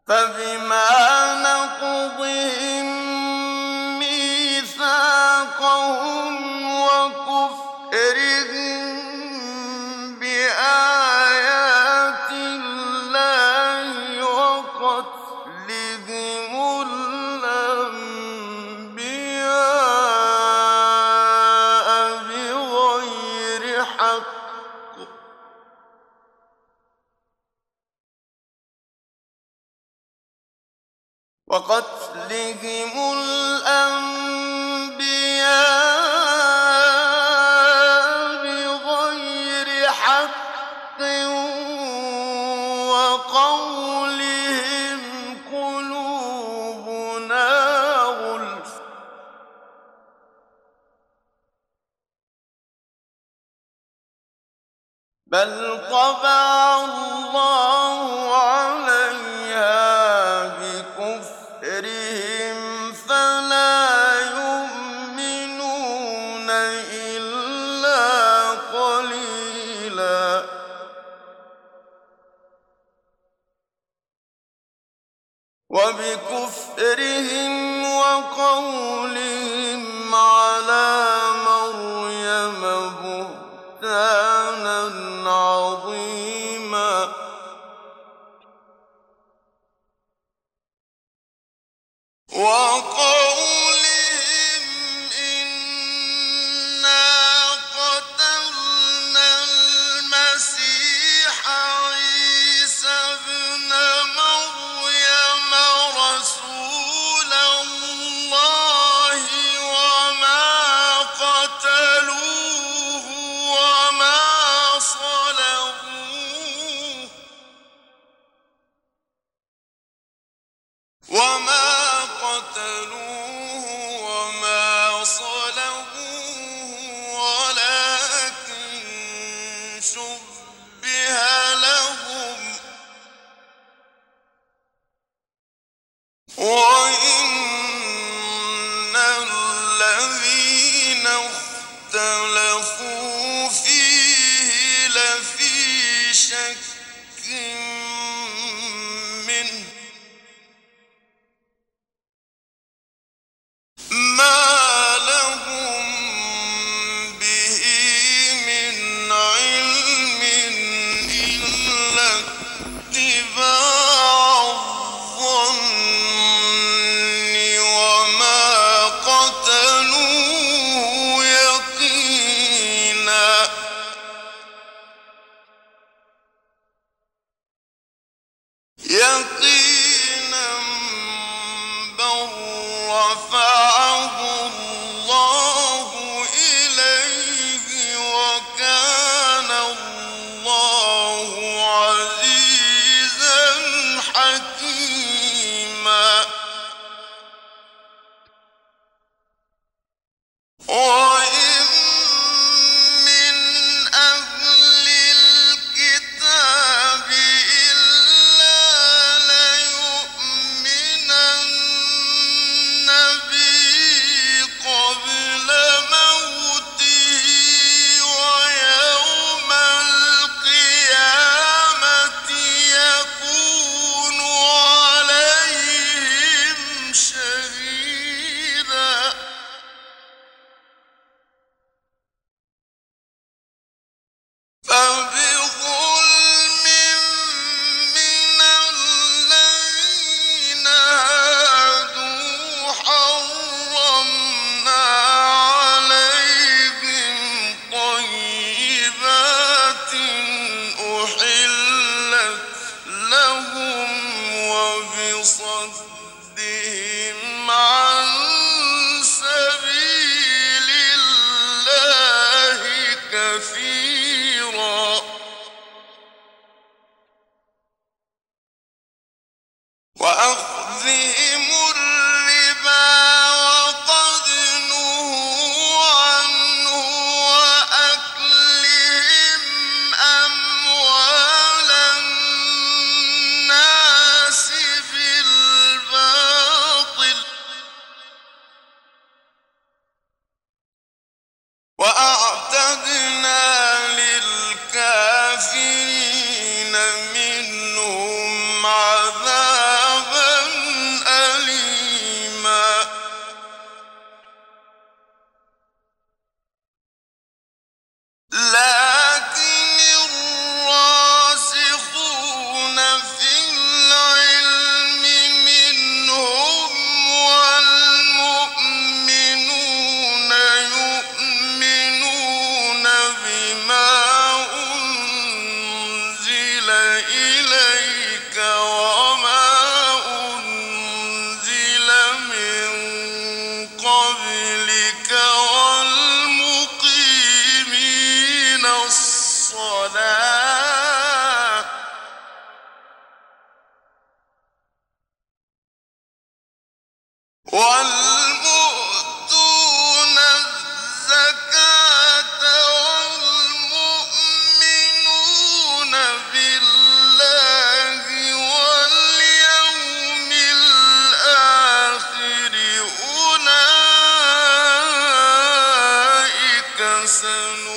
فبما نقضهم ميثاقهم وكفرهم بآيات الله وقتلهم الأنبياء بغير حق وقولهم قلوبنا غلف بل طبع الله عليها بكفرهم فلا يؤمنون إلا قليلا وبكفرهم وقولهم على مريم بهتانا عظيما وقولهم إنا قتلنا المسيح عيسى ابن مريم رسول الله وما قتلوه وما صلبوه ولكن شبه لهم وإن الذين اختلفوا فيه لفي شك منه ما لهم به من علم إلا اتباع الظن وما قتلوه يقينا بل رفعه الله إليه وكان الله عزيزا حكيما وإن من أهل الكتاب إلا إليك وما أنزل من قبلك والمقيمين الصلاة والمؤتون الزكاة والمؤمنون بالله واليوم الآخر أولئك سنؤتيهم